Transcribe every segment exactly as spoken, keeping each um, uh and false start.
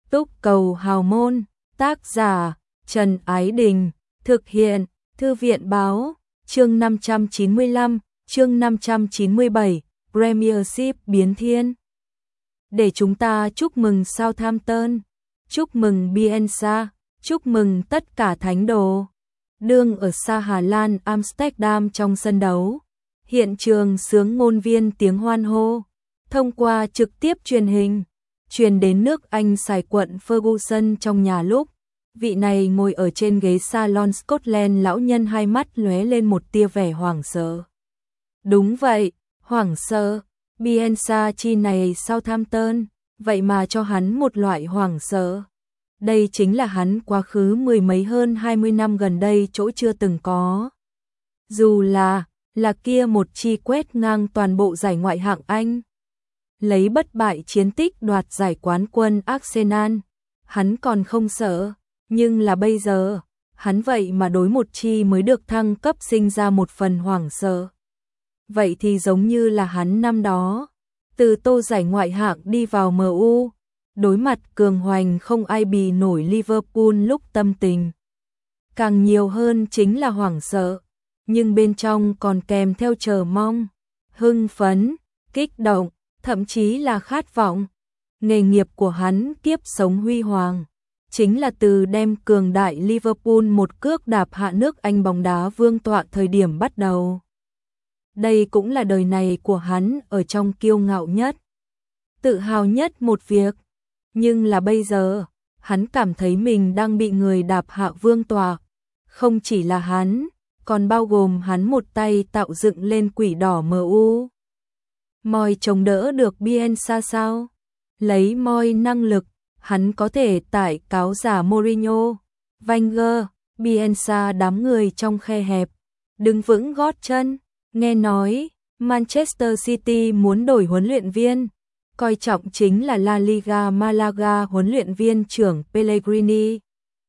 Túc Cầu Hào Môn, tác giả Trần Ái Đình, thực hiện Thư viện Báo, chương năm trăm chín mươi lăm, chương năm trăm chín mươi bảy, Premiership biến thiên. Để chúng ta chúc mừng Southampton, chúc mừng Bielsa, chúc mừng tất cả thánh đồ. Đương ở xa Hà Lan Amsterdam trong sân đấu, hiện trường sướng ngôn viên tiếng hoan hô, thông qua trực tiếp truyền hình, truyền đến nước Anh xài quận Ferguson trong nhà lúc vị này ngồi ở trên ghế salon Scotland, lão nhân hai mắt lóe lên một tia vẻ hoảng sợ. Đúng vậy, hoảng sợ, Bielsa chi này Southampton, vậy mà cho hắn một loại hoảng sợ. Đây chính là hắn quá khứ mười mấy hơn hai mươi năm gần đây chỗ chưa từng có. Dù là, là kia một chi quét ngang toàn bộ giải ngoại hạng Anh. Lấy bất bại chiến tích đoạt giải quán quân Arsenal, hắn còn không sợ, nhưng là bây giờ, hắn vậy mà đối một chi mới được thăng cấp sinh ra một phần hoảng sợ. Vậy thì giống như là hắn năm đó, từ tô giải ngoại hạng đi vào em u, đối mặt cường hoành không ai bì nổi Liverpool lúc tâm tình. Càng nhiều hơn chính là hoảng sợ, nhưng bên trong còn kèm theo chờ mong, hưng phấn, kích động, thậm chí là khát vọng. Nghề nghiệp của hắn kiếp sống huy hoàng, chính là từ đem cường đại Liverpool một cước đạp hạ nước Anh bóng đá vương tọa thời điểm bắt đầu. Đây cũng là đời này của hắn ở trong kiêu ngạo nhất, tự hào nhất một việc. Nhưng là bây giờ, hắn cảm thấy mình đang bị người đạp hạ vương tọa. Không chỉ là hắn, còn bao gồm hắn một tay tạo dựng lên quỷ đỏ em u. Moi chống đỡ được Bielsa sao? Lấy moi năng lực, hắn có thể tải cáo giả Mourinho, Wenger, Bielsa đám người trong khe hẹp, đứng vững gót chân. Nghe nói, Manchester City muốn đổi huấn luyện viên, coi trọng chính là La Liga Malaga huấn luyện viên trưởng Pellegrini.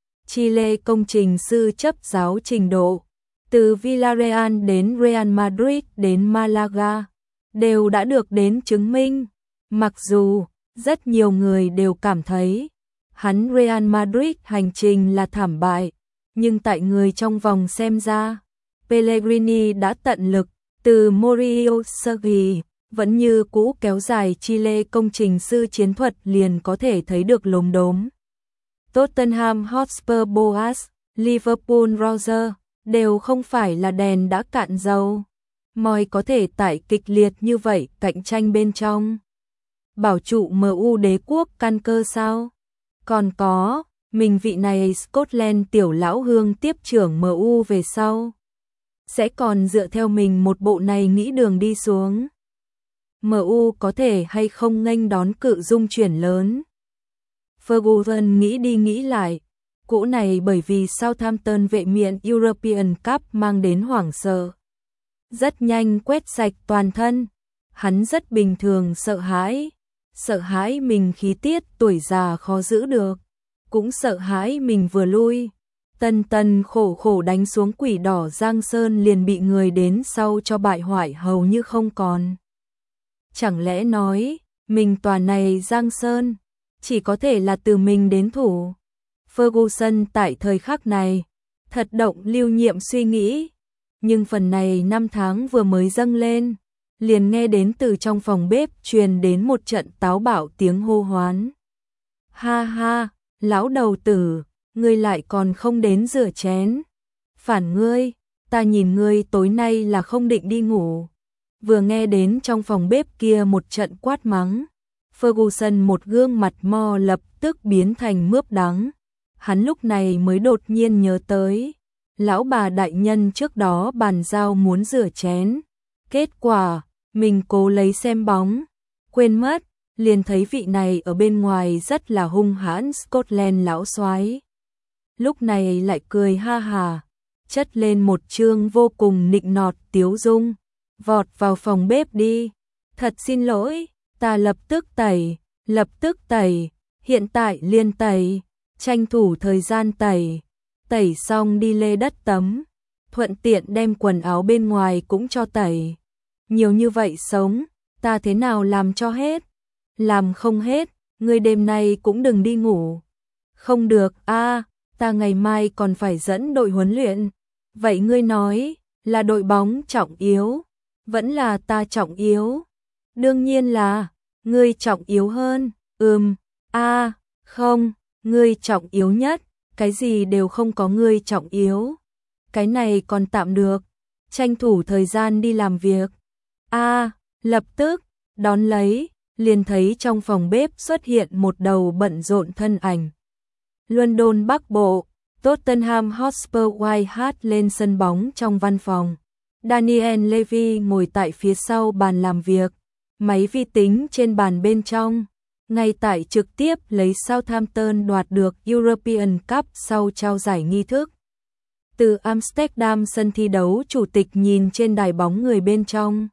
Chile công trình sư chấp giáo trình độ, từ Villarreal đến Real Madrid đến Malaga, đều đã được đến chứng minh. Mặc dù, rất nhiều người đều cảm thấy, hắn Real Madrid hành trình là thảm bại, nhưng tại người trong vòng xem ra, Pellegrini đã tận lực, từ Mourinho Sergi, vẫn như cũ kéo dài Chile công trình sư chiến thuật liền có thể thấy được lốm đốm. Tottenham Hotspur Boas, Liverpool Roger, đều không phải là đèn đã cạn dầu. Moi có thể tải kịch liệt như vậy cạnh tranh bên trong. Bảo trụ em u đế quốc căn cơ sao? Còn có, mình vị này Scotland tiểu lão hương tiếp trưởng em u về sau. Sẽ còn dựa theo mình một bộ này nghĩ đường đi xuống. em u có thể hay không nghênh đón cự dung chuyển lớn. Ferguson nghĩ đi nghĩ lại, cỗ này bởi vì Southampton vệ miện European Cup mang đến hoảng sợ. Rất nhanh quét sạch toàn thân, hắn rất bình thường sợ hãi, sợ hãi mình khí tiết tuổi già khó giữ được, cũng sợ hãi mình vừa lui, tần tần khổ khổ đánh xuống quỷ đỏ Giang Sơn liền bị người đến sau cho bại hoại hầu như không còn. Chẳng lẽ nói, mình tòa này Giang Sơn, chỉ có thể là từ mình đến thủ. Ferguson tại thời khắc này, thật động lưu nhiệm suy nghĩ, nhưng phần này năm tháng vừa mới dâng lên, liền nghe đến từ trong phòng bếp truyền đến một trận táo bạo tiếng hô hoán. Ha ha, lão đầu tử, ngươi lại còn không đến rửa chén. Phản ngươi, ta nhìn ngươi tối nay là không định đi ngủ. Vừa nghe đến trong phòng bếp kia một trận quát mắng, Ferguson một gương mặt mo lập tức biến thành mướp đắng. Hắn lúc này mới đột nhiên nhớ tới, lão bà đại nhân trước đó bàn giao muốn rửa chén. Kết quả, mình cố lấy xem bóng, quên mất, liền thấy vị này ở bên ngoài rất là hung hãn Scotland lão soái. Lúc này lại cười ha hà, chất lên một chương vô cùng nịnh nọt tiếu dung, vọt vào phòng bếp đi. Thật xin lỗi, ta lập tức tẩy, lập tức tẩy, hiện tại liên tẩy, tranh thủ thời gian tẩy, tẩy xong đi lê đất tắm, thuận tiện đem quần áo bên ngoài cũng cho tẩy. Nhiều như vậy sống, ta thế nào làm cho hết, làm không hết, ngươi đêm nay cũng đừng đi ngủ. Không được, a, ta ngày mai còn phải dẫn đội huấn luyện. Vậy ngươi nói, là đội bóng trọng yếu, vẫn là ta trọng yếu? Đương nhiên là, ngươi trọng yếu hơn. Ừm, a, không, ngươi trọng yếu nhất, cái gì đều không có ngươi trọng yếu. Cái này còn tạm được, tranh thủ thời gian đi làm việc. A, lập tức, đón lấy, liền thấy trong phòng bếp xuất hiện một đầu bận rộn thân ảnh. London Bắc Bộ, Tottenham Hotspur White Hart lên sân bóng trong văn phòng. Daniel Levy ngồi tại phía sau bàn làm việc, máy vi tính trên bàn bên trong, ngay tại trực tiếp lấy Southampton đoạt được European Cup sau trao giải nghi thức. Từ Amsterdam sân thi đấu chủ tịch nhìn trên đài bóng người bên trong.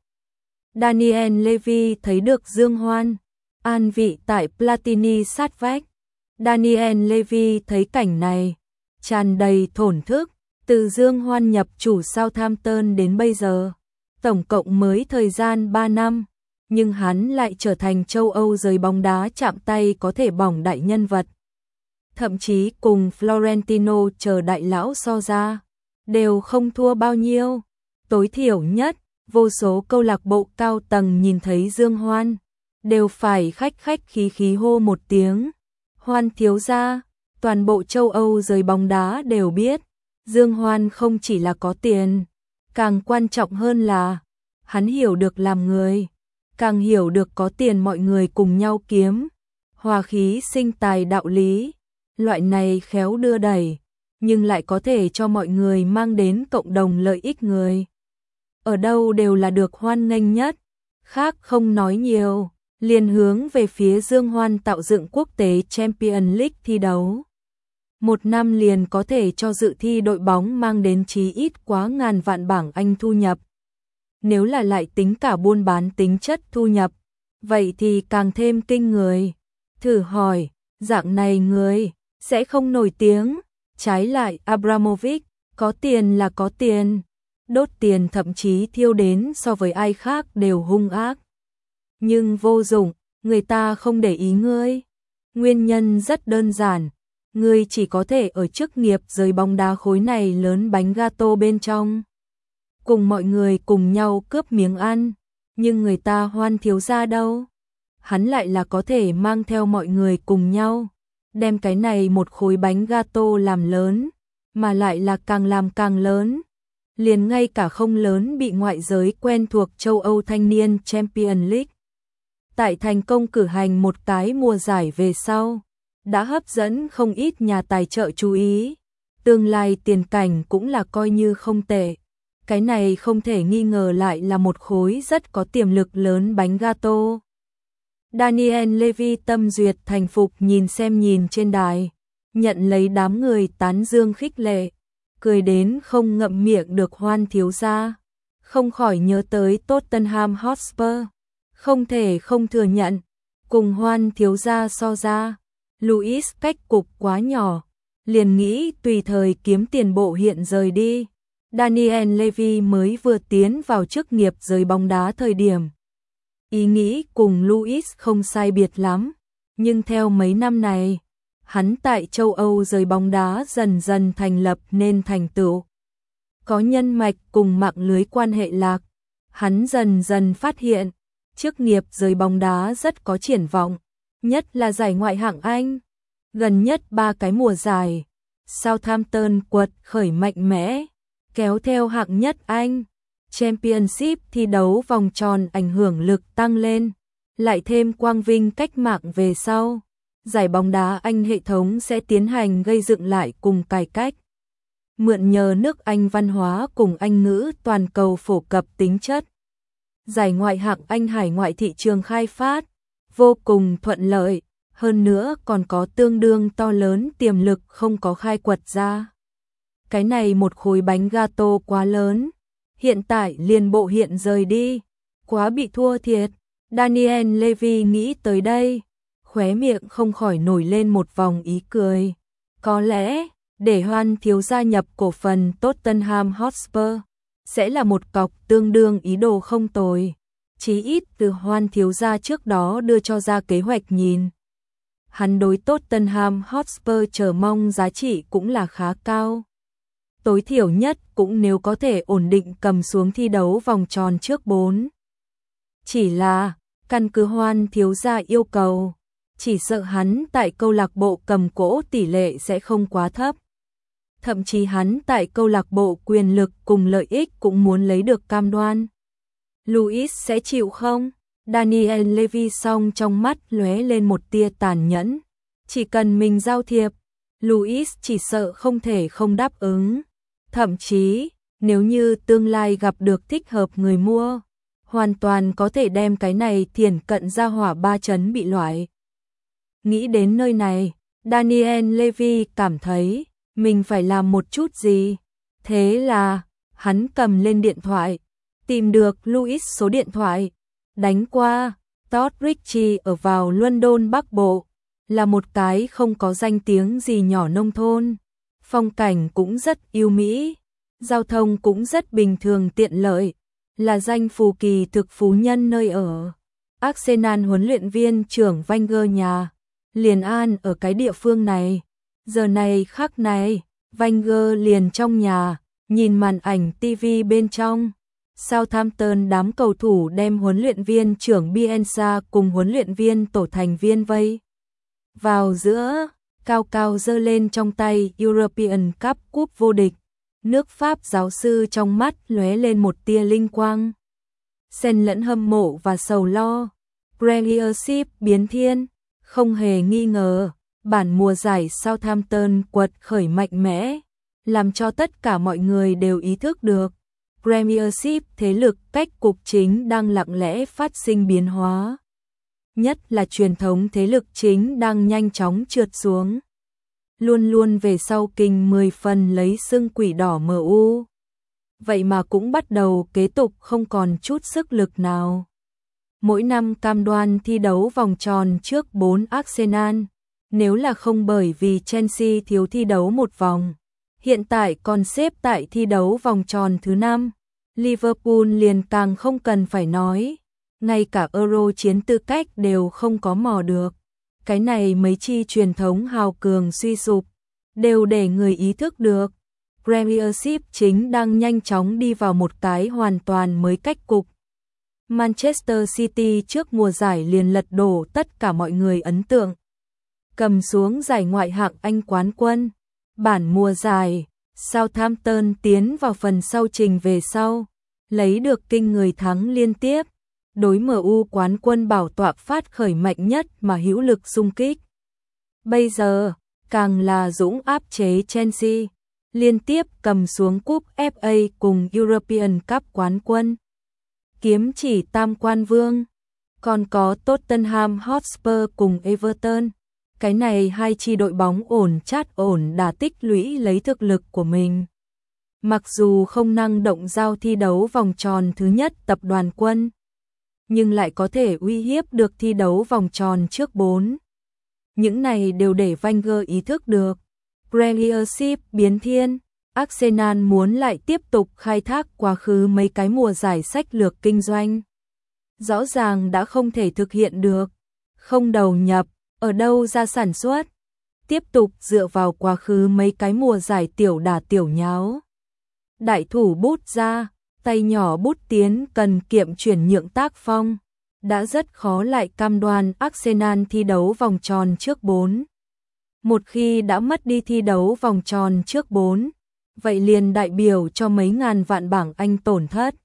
Daniel Levy thấy được Dương Hoan, an vị tại Platini sát vách. Daniel Levy thấy cảnh này, tràn đầy thổn thức, từ Dương Hoan nhập chủ Southampton đến bây giờ, tổng cộng mới thời gian ba năm, nhưng hắn lại trở thành châu Âu giới bóng đá chạm tay có thể bỏng đại nhân vật. Thậm chí cùng Florentino chờ đại lão so ra, đều không thua bao nhiêu. Tối thiểu nhất, vô số câu lạc bộ cao tầng nhìn thấy Dương Hoan, đều phải khách khách khí khí hô một tiếng. Hoan thiếu gia, toàn bộ châu Âu giới bóng đá đều biết, Dương Hoan không chỉ là có tiền, càng quan trọng hơn là, hắn hiểu được làm người, càng hiểu được có tiền mọi người cùng nhau kiếm, hòa khí sinh tài đạo lý, loại này khéo đưa đẩy, nhưng lại có thể cho mọi người mang đến cộng đồng lợi ích người. Ở đâu đều là được hoan nghênh nhất, khác không nói nhiều, liền hướng về phía Dương Hoan tạo dựng quốc tế Champions League thi đấu. Một năm liền có thể cho dự thi đội bóng mang đến chí ít quá ngàn vạn bảng Anh thu nhập. Nếu là lại tính cả buôn bán tính chất thu nhập, vậy thì càng thêm kinh người. Thử hỏi, dạng này người sẽ không nổi tiếng, trái lại Abramovich, có tiền là có tiền, đốt tiền thậm chí thiêu đến so với ai khác đều hung ác. Nhưng vô dụng, người ta không để ý ngươi. Nguyên nhân rất đơn giản, ngươi chỉ có thể ở chức nghiệp giới bóng đá khối này lớn bánh gato bên trong. Cùng mọi người cùng nhau cướp miếng ăn, nhưng người ta Hoan thiếu gia đâu. Hắn lại là có thể mang theo mọi người cùng nhau, đem cái này một khối bánh gato làm lớn, mà lại là càng làm càng lớn. Liền ngay cả không lớn bị ngoại giới quen thuộc châu Âu thanh niên Champions League. Tại thành công cử hành một cái mùa giải về sau, đã hấp dẫn không ít nhà tài trợ chú ý. Tương lai tiền cảnh cũng là coi như không tệ. Cái này không thể nghi ngờ lại là một khối rất có tiềm lực lớn bánh gato. Daniel Levy tâm duyệt thành phục nhìn xem nhìn trên đài, nhận lấy đám người tán dương khích lệ, cười đến không ngậm miệng được Hoan thiếu gia, không khỏi nhớ tới Tottenham Hotspur, không thể không thừa nhận, cùng Hoan thiếu gia so ra, Luis cách cục quá nhỏ, liền nghĩ tùy thời kiếm tiền bộ hiện rời đi. Daniel Levy mới vừa tiến vào chức nghiệp giới bóng đá thời điểm, ý nghĩ cùng Luis không sai biệt lắm, nhưng theo mấy năm này, hắn tại châu Âu giới bóng đá dần dần thành lập nên thành tựu. Có nhân mạch cùng mạng lưới quan hệ lạc, hắn dần dần phát hiện, chức nghiệp giới bóng đá rất có triển vọng, nhất là giải ngoại hạng Anh. Gần nhất ba cái mùa giải, Southampton quật khởi mạnh mẽ, kéo theo hạng nhất Anh. Championship thi đấu vòng tròn ảnh hưởng lực tăng lên, lại thêm quang vinh cách mạng về sau. Giải bóng đá Anh hệ thống sẽ tiến hành gây dựng lại cùng cải cách. Mượn nhờ nước Anh văn hóa cùng Anh ngữ toàn cầu phổ cập tính chất. Giải ngoại hạng Anh hải ngoại thị trường khai phát, vô cùng thuận lợi, hơn nữa còn có tương đương to lớn tiềm lực không có khai quật ra. Cái này một khối bánh gato quá lớn, hiện tại liền bộ hiện rời đi, quá bị thua thiệt. Daniel Levy nghĩ tới đây, khóe miệng không khỏi nổi lên một vòng ý cười. Có lẽ, để Hoan thiếu gia nhập cổ phần Tottenham Hotspur, sẽ là một cọc tương đương ý đồ không tồi. Chí ít từ Hoan thiếu gia trước đó đưa cho ra kế hoạch nhìn. hắn đối Tottenham Hotspur chờ mong giá trị cũng là khá cao. Tối thiểu nhất cũng nếu có thể ổn định cầm xuống thi đấu vòng tròn trước bốn. Chỉ là, căn cứ Hoan thiếu gia yêu cầu, chỉ sợ hắn tại câu lạc bộ cầm cỗ tỷ lệ sẽ không quá thấp. Thậm chí hắn tại câu lạc bộ quyền lực cùng lợi ích cũng muốn lấy được cam đoan. Luis sẽ chịu không? Daniel Levy song trong mắt lóe lên một tia tàn nhẫn. Chỉ cần mình giao thiệp, Luis chỉ sợ không thể không đáp ứng. Thậm chí, nếu như tương lai gặp được thích hợp người mua, hoàn toàn có thể đem cái này thiển cận ra hỏa ba chấn bị loại. Nghĩ đến nơi này, Daniel Levy cảm thấy mình phải làm một chút gì. Thế là, hắn cầm lên điện thoại, tìm được Luis số điện thoại, đánh qua. Todd Ritchie ở vào London Bắc Bộ, là một cái không có danh tiếng gì nhỏ nông thôn. Phong cảnh cũng rất yêu mỹ, giao thông cũng rất bình thường tiện lợi, là danh phù kỳ thực phú nhân nơi ở. Arsenal huấn luyện viên trưởng Wenger nhà liền an ở cái địa phương này. Giờ này khắc này, Wenger liền trong nhà, nhìn màn ảnh ti vi bên trong. Southampton đám cầu thủ đem huấn luyện viên trưởng Bielsa cùng huấn luyện viên tổ thành viên vây vào giữa, cao cao giơ lên trong tay European Cup cúp vô địch. Nước Pháp giáo sư trong mắt lóe lên một tia linh quang, xen lẫn hâm mộ và sầu lo. Premiership biến thiên, không hề nghi ngờ, bản mùa giải Southampton quật khởi mạnh mẽ, làm cho tất cả mọi người đều ý thức được Premiership thế lực cách cục chính đang lặng lẽ phát sinh biến hóa. Nhất là truyền thống thế lực chính đang nhanh chóng trượt xuống. Luôn luôn về sau kinh mười phần lấy xưng quỷ đỏ em u. Vậy mà cũng bắt đầu kế tục không còn chút sức lực nào. Mỗi năm cam đoan thi đấu vòng tròn trước bốn Arsenal, nếu là không bởi vì Chelsea thiếu thi đấu một vòng, hiện tại còn xếp tại thi đấu vòng tròn thứ năm. Liverpool liền càng không cần phải nói, ngay cả Euro chiến tư cách đều không có mò được. Cái này mấy chi truyền thống hào cường suy sụp, đều để người ý thức được. Premiership chính đang nhanh chóng đi vào một cái hoàn toàn mới cách cục. Manchester City trước mùa giải liền lật đổ tất cả mọi người ấn tượng, cầm xuống giải ngoại hạng Anh quán quân. Bản mùa giải, Southampton tiến vào phần sau trình về sau, lấy được kinh người thắng liên tiếp, đối em u quán quân bảo tọa phát khởi mạnh nhất mà hữu lực xung kích. Bây giờ, càng là dũng áp chế Chelsea, liên tiếp cầm xuống cúp ép a cùng European Cup quán quân, kiếm chỉ tam quan vương. Còn có Tottenham Hotspur cùng Everton. Cái này hai chi đội bóng ổn chát ổn đà tích lũy lấy thực lực của mình. Mặc dù không năng động giao thi đấu vòng tròn thứ nhất tập đoàn quân, nhưng lại có thể uy hiếp được thi đấu vòng tròn trước bốn. Những này đều để Wenger ý thức được. Premiership biến thiên, Arsenal muốn lại tiếp tục khai thác quá khứ mấy cái mùa giải sách lược kinh doanh. Rõ ràng đã không thể thực hiện được, không đầu nhập, ở đâu ra sản xuất. Tiếp tục dựa vào quá khứ mấy cái mùa giải tiểu đà tiểu nháo. Đại thủ bút ra, tay nhỏ bút tiến cần kiệm chuyển nhượng tác phong. Đã rất khó lại cam đoan Arsenal thi đấu vòng tròn trước bốn. Một khi đã mất đi thi đấu vòng tròn trước bốn, vậy liền đại biểu cho mấy ngàn vạn bảng Anh tổn thất.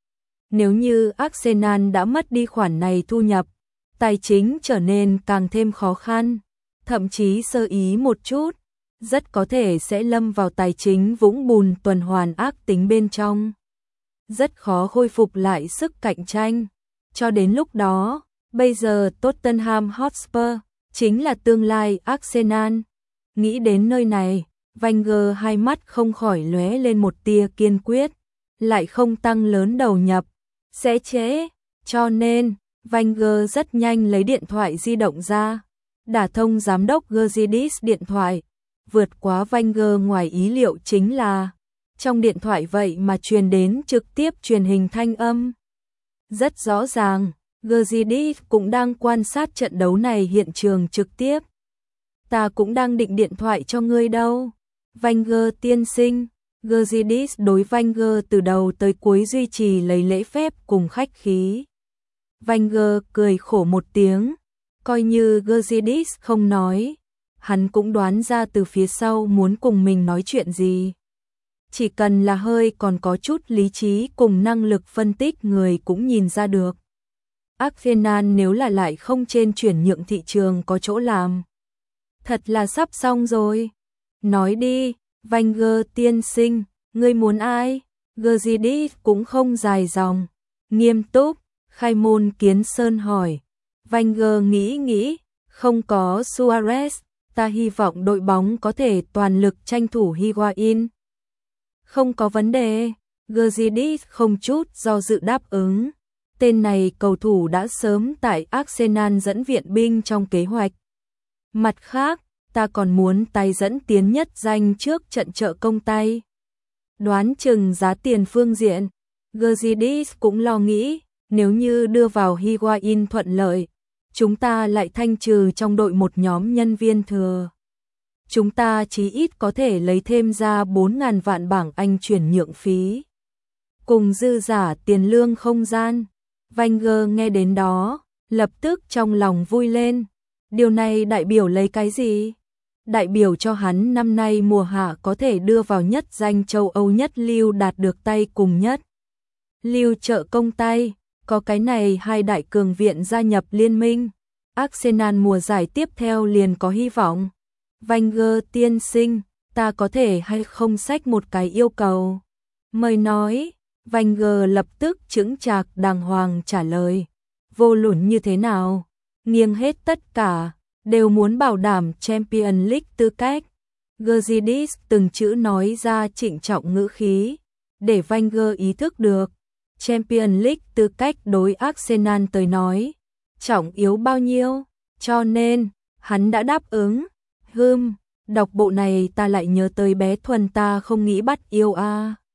Nếu như Arsenal đã mất đi khoản này thu nhập, tài chính trở nên càng thêm khó khăn, thậm chí sơ ý một chút, rất có thể sẽ lâm vào tài chính vũng bùn tuần hoàn ác tính bên trong. Rất khó khôi phục lại sức cạnh tranh. Cho đến lúc đó, bây giờ Tottenham Hotspur chính là tương lai Arsenal. Nghĩ đến nơi này, Wenger hai mắt không khỏi lóe lên một tia kiên quyết, lại không tăng lớn đầu nhập, sẽ trễ. Cho nên, Wenger rất nhanh lấy điện thoại di động ra, đả thông giám đốc Gazidis điện thoại. Vượt quá Wenger ngoài ý liệu chính là, trong điện thoại vậy mà truyền đến trực tiếp truyền hình thanh âm. Rất rõ ràng, Gazidis cũng đang quan sát trận đấu này hiện trường trực tiếp. Ta cũng đang định điện thoại cho ngươi đâu. Wenger tiên sinh. Gazidis đối Wenger từ đầu tới cuối duy trì lấy lễ phép cùng khách khí. Wenger cười khổ một tiếng, coi như Gazidis không nói, hắn cũng đoán ra từ phía sau muốn cùng mình nói chuyện gì. Chỉ cần là hơi còn có chút lý trí cùng năng lực phân tích người cũng nhìn ra được. Arsenal nếu là lại không trên chuyển nhượng thị trường có chỗ làm. Thật là sắp xong rồi. Nói đi, Wenger tiên sinh, ngươi muốn ai? Gazidis cũng không dài dòng, nghiêm túc, khai môn kiến sơn hỏi. Wenger nghĩ nghĩ, không có Suarez, ta hy vọng đội bóng có thể toàn lực tranh thủ Higuain. Không có vấn đề, Gazidis không chút do dự đáp ứng. Tên này cầu thủ đã sớm tại Arsenal dẫn viện binh trong kế hoạch. Mặt khác, ta còn muốn tay dẫn tiến nhất danh trước trận trợ công tay. Đoán chừng giá tiền phương diện, Gazidis cũng lo nghĩ, nếu như đưa vào Higuain thuận lợi, chúng ta lại thanh trừ trong đội một nhóm nhân viên thừa. Chúng ta chí ít có thể lấy thêm ra bốn ngàn vạn bảng Anh chuyển nhượng phí. Cùng dư giả tiền lương không gian. Wenger nghe đến đó, lập tức trong lòng vui lên. Điều này đại biểu lấy cái gì? Đại biểu cho hắn năm nay mùa hạ có thể đưa vào nhất danh châu Âu nhất lưu đạt được tay cùng nhất. Lưu trợ công tay, có cái này hai đại cường viện gia nhập liên minh. Arsenal mùa giải tiếp theo liền có hy vọng. Wenger tiên sinh, ta có thể hay không xách một cái yêu cầu? Mời nói. Wenger lập tức chững chạc đàng hoàng trả lời. Vô luận như thế nào? Nghiêng hết tất cả, đều muốn bảo đảm Champions League tư cách. Gazidis từng chữ nói ra trịnh trọng ngữ khí, để Wenger ý thức được. Champions League tư cách đối Arsenal tới nói, trọng yếu bao nhiêu, cho nên, hắn đã đáp ứng. Hừm, đọc bộ này ta lại nhớ tới bé Thuần ta không nghĩ bắt yêu a. À.